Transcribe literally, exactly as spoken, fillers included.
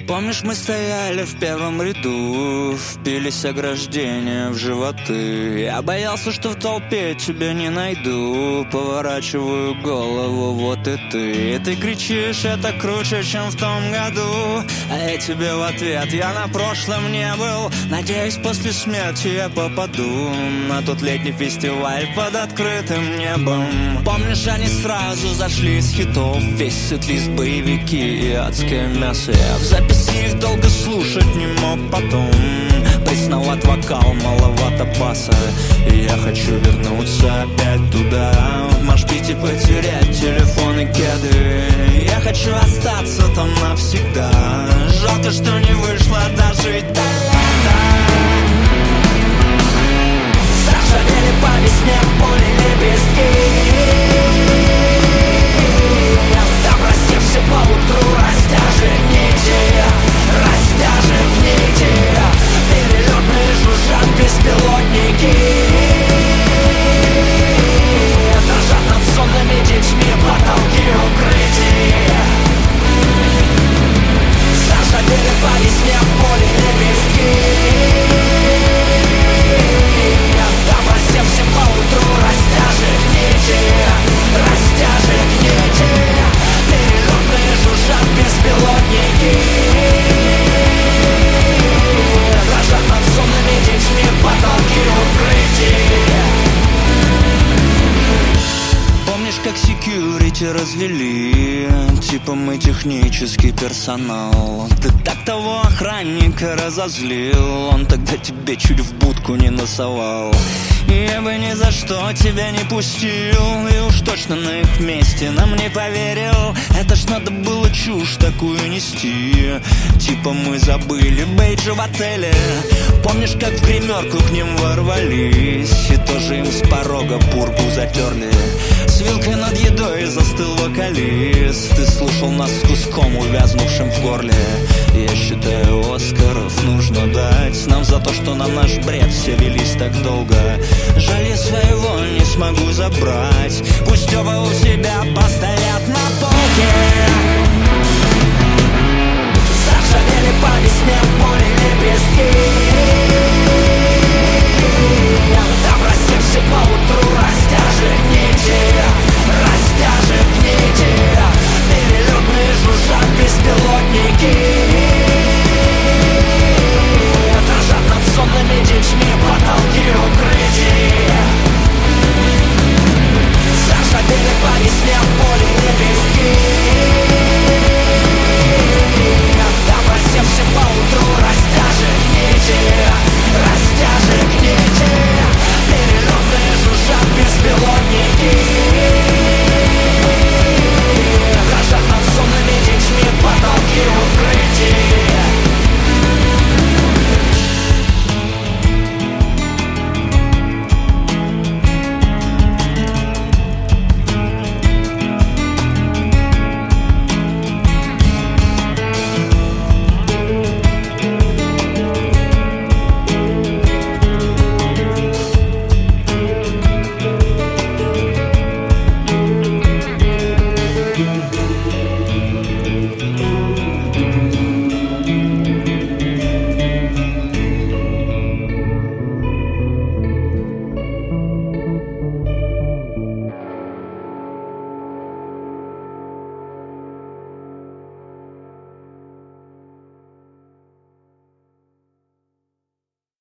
Помнишь, мы стояли в первом ряду, впились ограждения в животы. Я боялся, что в толпе тебя не найду. Поворачиваю голову, вот и ты. И ты кричишь, это круче, чем в том году. А я тебе в ответ, я на прошлом не был. Надеюсь, после смерти я попаду на тот летний фестиваль под открытым небом. Помнишь, они сразу зашли с хитов. Весь сет-лист, боевики и адское мясо. Я в записи их долго слушать не мог потом. Пресноват вокал, маловато баса. И я хочу вернуться опять туда, в машпите потерять телефон и кеды. Я хочу остаться там навсегда. Жалко, что не вышло дожить до лета. Заржавели по весне поле лепестки. Добросевши по утру растяжек нити, растяжек нити. Перелетные жужжат беспилотники. Дрожат над сонными детьми потолки укрытий. Заржавели по весне в поле лепестки. Добросевши по утру растяжек нити, растяжек нити. Перелетные жужжат беспилотники. Дрожат над сонными детьми потолки укрытий. Помнишь, как секьюрити развели? Типа мы технический персонал. Ты так того охранника разозлил. Он тогда тебе чуть в будку не носовал. И я бы ни за что тебя не пустил. И уж точно на их месте нам не поверил. Это ж надо было чушь такую нести. Типа мы забыли бейджи в отеле. Помнишь, как в гримерку к ним ворвались и тоже им с порога пургу затерли. С вилкой над едой застыл вокалист. Ты слушал нас с куском, увязнувшим в горле. Я считаю, Оскаров нужно дать нам за то, что на наш бред все велись так долго. Жаль, я своего не смогу забрать. Пусть оба у себя поставят